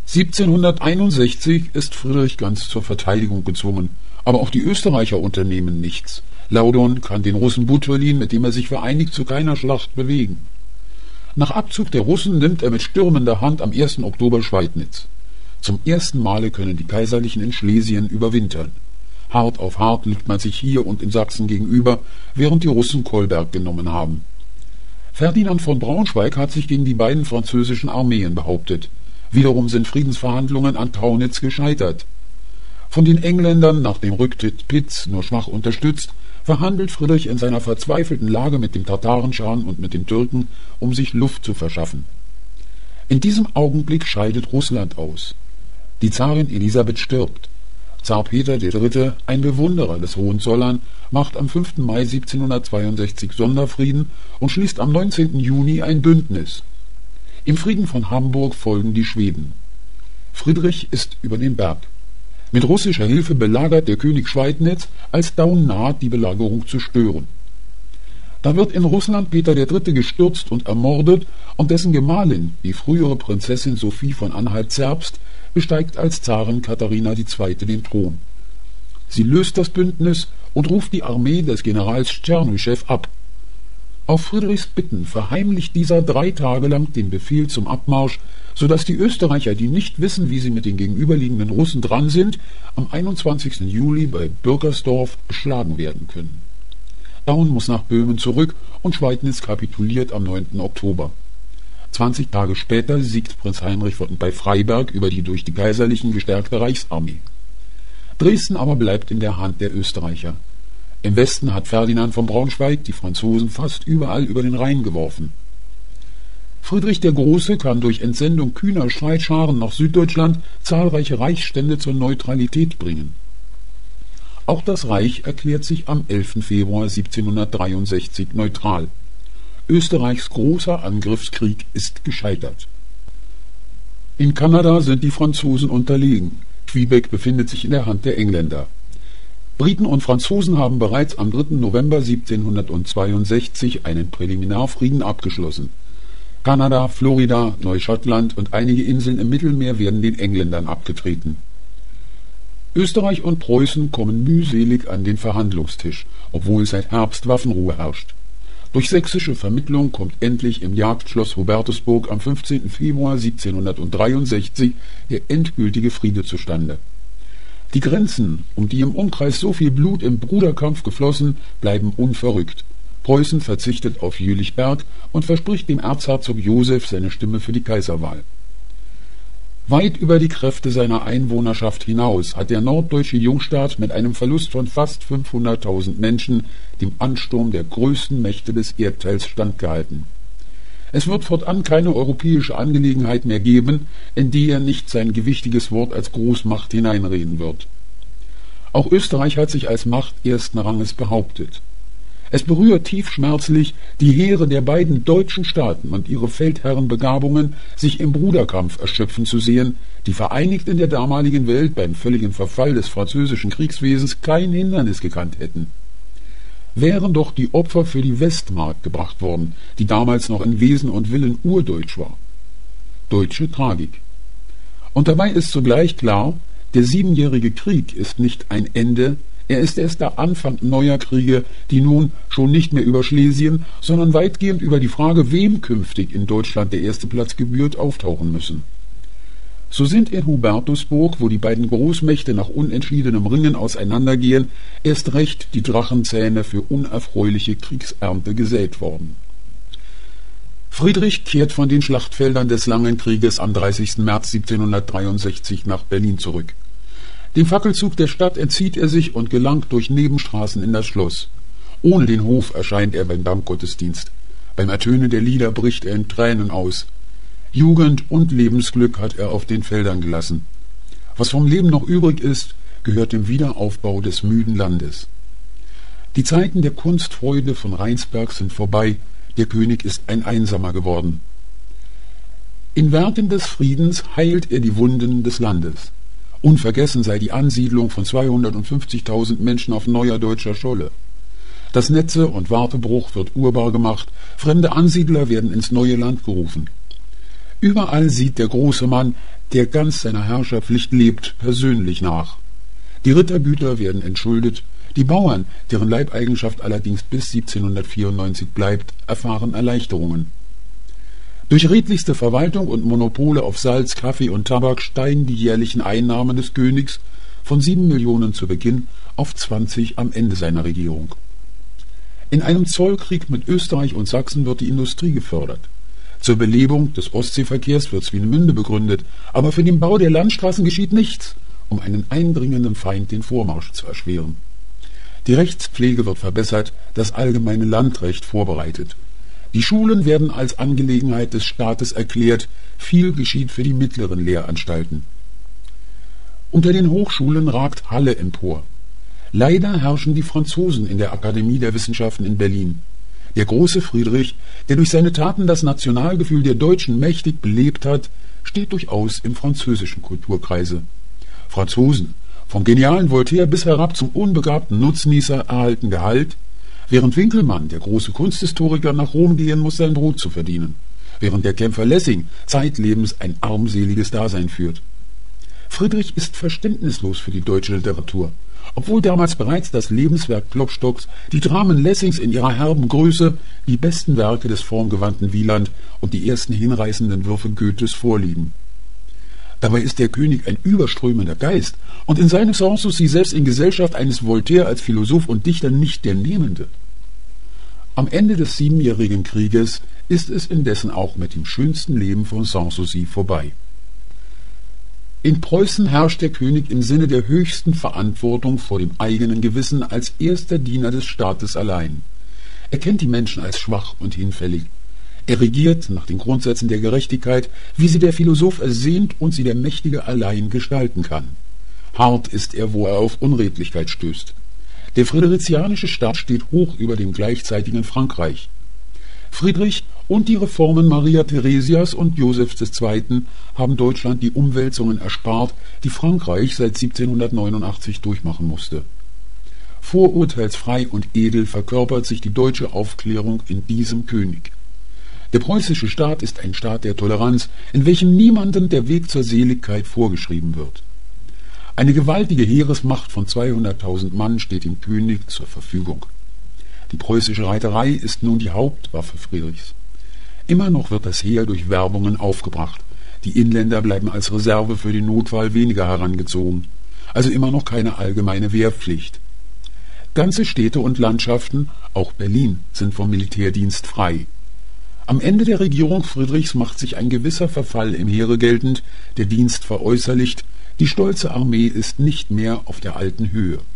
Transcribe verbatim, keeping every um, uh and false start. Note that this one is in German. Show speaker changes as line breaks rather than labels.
siebzehnhunderteinundsechzig ist Friedrich ganz zur Verteidigung gezwungen, aber auch die Österreicher unternehmen nichts. Laudon kann den Russen Butyrlin, mit dem er sich vereinigt, zu keiner Schlacht bewegen. Nach Abzug der Russen nimmt er mit stürmender Hand am ersten Oktober Schweidnitz. Zum ersten Male können die Kaiserlichen in Schlesien überwintern. Hart auf hart liegt man sich hier und in Sachsen gegenüber, während die Russen Kolberg genommen haben. Ferdinand von Braunschweig hat sich gegen die beiden französischen Armeen behauptet. Wiederum sind Friedensverhandlungen an Traunitz gescheitert. Von den Engländern nach dem Rücktritt Pitts nur schwach unterstützt, verhandelt Friedrich in seiner verzweifelten Lage mit dem Tatarenschah und mit den Türken, um sich Luft zu verschaffen. In diesem Augenblick scheidet Russland aus. Die Zarin Elisabeth stirbt. Zar Peter der Dritte, ein Bewunderer des Hohenzollern, macht am fünften Mai siebzehnhundertzweiundsechzig Sonderfrieden und schließt am neunzehnten Juni ein Bündnis. Im Frieden von Hamburg folgen die Schweden. Friedrich ist über den Berg. Mit russischer Hilfe belagert der König Schweidnitz, als Daun naht, die Belagerung zu stören. Da wird in Russland Peter der Dritte gestürzt und ermordet und dessen Gemahlin, die frühere Prinzessin Sophie von Anhalt-Zerbst, besteigt als Zarin Katharina die Zweite den Thron. Sie löst das Bündnis und ruft die Armee des Generals Tschernyschow ab. Auf Friedrichs Bitten verheimlicht dieser drei Tage lang den Befehl zum Abmarsch, sodass die Österreicher, die nicht wissen, wie sie mit den gegenüberliegenden Russen dran sind, am einundzwanzigsten Juli bei Bürgersdorf geschlagen werden können. Daun muss nach Böhmen zurück und Schweidnitz kapituliert am neunten Oktober. Zwanzig Tage später siegt Prinz Heinrich bei Freiberg über die durch die Kaiserlichen gestärkte Reichsarmee. Dresden aber bleibt in der Hand der Österreicher. Im Westen hat Ferdinand von Braunschweig die Franzosen fast überall über den Rhein geworfen. Friedrich der Große kann durch Entsendung kühner Streitscharen nach Süddeutschland zahlreiche Reichsstände zur Neutralität bringen. Auch das Reich erklärt sich am elften Februar siebzehnhundertdreiundsechzig neutral. Österreichs großer Angriffskrieg ist gescheitert. In Kanada sind die Franzosen unterlegen. Quebec befindet sich in der Hand der Engländer. Briten und Franzosen haben bereits am dritten November siebzehnhundertzweiundsechzig einen Präliminarfrieden abgeschlossen. Kanada, Florida, Neuschottland und einige Inseln im Mittelmeer werden den Engländern abgetreten. Österreich und Preußen kommen mühselig an den Verhandlungstisch, obwohl seit Herbst Waffenruhe herrscht. Durch sächsische Vermittlung kommt endlich im Jagdschloss Hubertusburg am fünfzehnten Februar siebzehnhundertdreiundsechzig der endgültige Friede zustande. Die Grenzen, um die im Umkreis so viel Blut im Bruderkampf geflossen, bleiben unverrückt. Preußen verzichtet auf Jülichberg und verspricht dem Erzherzog Joseph seine Stimme für die Kaiserwahl. Weit über die Kräfte seiner Einwohnerschaft hinaus hat der norddeutsche Jungstaat mit einem Verlust von fast fünfhunderttausend Menschen dem Ansturm der größten Mächte des Erdteils standgehalten. Es wird fortan keine europäische Angelegenheit mehr geben, in die er nicht sein gewichtiges Wort als Großmacht hineinreden wird. Auch Österreich hat sich als Macht ersten Ranges behauptet. Es berührt tief schmerzlich, die Heere der beiden deutschen Staaten und ihre Feldherrenbegabungen sich im Bruderkampf erschöpfen zu sehen, die vereinigt in der damaligen Welt beim völligen Verfall des französischen Kriegswesens kein Hindernis gekannt hätten. Wären doch die Opfer für die Westmark gebracht worden, die damals noch in Wesen und Willen urdeutsch war. Deutsche Tragik. Und dabei ist zugleich klar, der Siebenjährige Krieg ist nicht ein Ende, er ist erst der Anfang neuer Kriege, die nun schon nicht mehr über Schlesien, sondern weitgehend über die Frage, wem künftig in Deutschland der erste Platz gebührt, auftauchen müssen. So sind in Hubertusburg, wo die beiden Großmächte nach unentschiedenem Ringen auseinandergehen, erst recht die Drachenzähne für unerfreuliche Kriegsernte gesät worden. Friedrich kehrt von den Schlachtfeldern des langen Krieges am dreißigsten März siebzehnhundertdreiundsechzig nach Berlin zurück. Dem Fackelzug der Stadt entzieht er sich und gelangt durch Nebenstraßen in das Schloss. Ohne den Hof erscheint er beim Dankgottesdienst. Beim Ertönen der Lieder bricht er in Tränen aus. Jugend und Lebensglück hat er auf den Feldern gelassen. Was vom Leben noch übrig ist, gehört dem Wiederaufbau des müden Landes. Die Zeiten der Kunstfreude von Rheinsberg sind vorbei, der König ist ein Einsamer geworden. In Werken des Friedens heilt er die Wunden des Landes. Unvergessen sei die Ansiedlung von zweihundertfünfzigtausend Menschen auf neuer deutscher Scholle. Das Netze- und Wartebruch wird urbar gemacht, fremde Ansiedler werden ins neue Land gerufen. Überall sieht der große Mann, der ganz seiner Herrscherpflicht lebt, persönlich nach. Die Rittergüter werden entschuldet, die Bauern, deren Leibeigenschaft allerdings bis siebzehnhundertvierundneunzig bleibt, erfahren Erleichterungen. Durch redlichste Verwaltung und Monopole auf Salz, Kaffee und Tabak steigen die jährlichen Einnahmen des Königs von sieben Millionen zu Beginn auf zwanzig am Ende seiner Regierung. In einem Zollkrieg mit Österreich und Sachsen wird die Industrie gefördert. Zur Belebung des Ostseeverkehrs wird Swinemünde begründet, aber für den Bau der Landstraßen geschieht nichts, um einen eindringenden Feind den Vormarsch zu erschweren. Die Rechtspflege wird verbessert, das allgemeine Landrecht vorbereitet. Die Schulen werden als Angelegenheit des Staates erklärt, viel geschieht für die mittleren Lehranstalten. Unter den Hochschulen ragt Halle empor. Leider herrschen die Franzosen in der Akademie der Wissenschaften in Berlin. Der große Friedrich, der durch seine Taten das Nationalgefühl der Deutschen mächtig belebt hat, steht durchaus im französischen Kulturkreise. Franzosen, vom genialen Voltaire bis herab zum unbegabten Nutznießer, erhalten Gehalt, während Winkelmann, der große Kunsthistoriker, nach Rom gehen muss, sein Brot zu verdienen, während der Kämpfer Lessing zeitlebens ein armseliges Dasein führt. Friedrich ist verständnislos für die deutsche Literatur, obwohl damals bereits das Lebenswerk Klopstocks, die Dramen Lessings in ihrer herben Größe, die besten Werke des formgewandten Wieland und die ersten hinreißenden Würfe Goethes vorliegen. Dabei ist der König ein überströmender Geist und in seinem Sanssouci selbst in Gesellschaft eines Voltaire als Philosoph und Dichter nicht der Nehmende. Am Ende des Siebenjährigen Krieges ist es indessen auch mit dem schönsten Leben von Sanssouci vorbei. In Preußen herrscht der König im Sinne der höchsten Verantwortung vor dem eigenen Gewissen als erster Diener des Staates allein. Er kennt die Menschen als schwach und hinfällig. Er regiert nach den Grundsätzen der Gerechtigkeit, wie sie der Philosoph ersehnt und sie der Mächtige allein gestalten kann. Hart ist er, wo er auf Unredlichkeit stößt. Der friderizianische Staat steht hoch über dem gleichzeitigen Frankreich. Friedrich und die Reformen Maria Theresias und Joseph des Zweiten haben Deutschland die Umwälzungen erspart, die Frankreich seit siebzehnhundertneunundachtzig durchmachen musste. Vorurteilsfrei und edel verkörpert sich die deutsche Aufklärung in diesem König. Der preußische Staat ist ein Staat der Toleranz, in welchem niemandem der Weg zur Seligkeit vorgeschrieben wird. Eine gewaltige Heeresmacht von zweihunderttausend Mann steht dem König zur Verfügung. Die preußische Reiterei ist nun die Hauptwaffe Friedrichs. Immer noch wird das Heer durch Werbungen aufgebracht. Die Inländer bleiben als Reserve für den Notfall weniger herangezogen. Also immer noch keine allgemeine Wehrpflicht. Ganze Städte und Landschaften, auch Berlin, sind vom Militärdienst frei. Am Ende der Regierung Friedrichs macht sich ein gewisser Verfall im Heere geltend, der Dienst veräußerlicht, die stolze Armee ist nicht mehr auf der alten Höhe.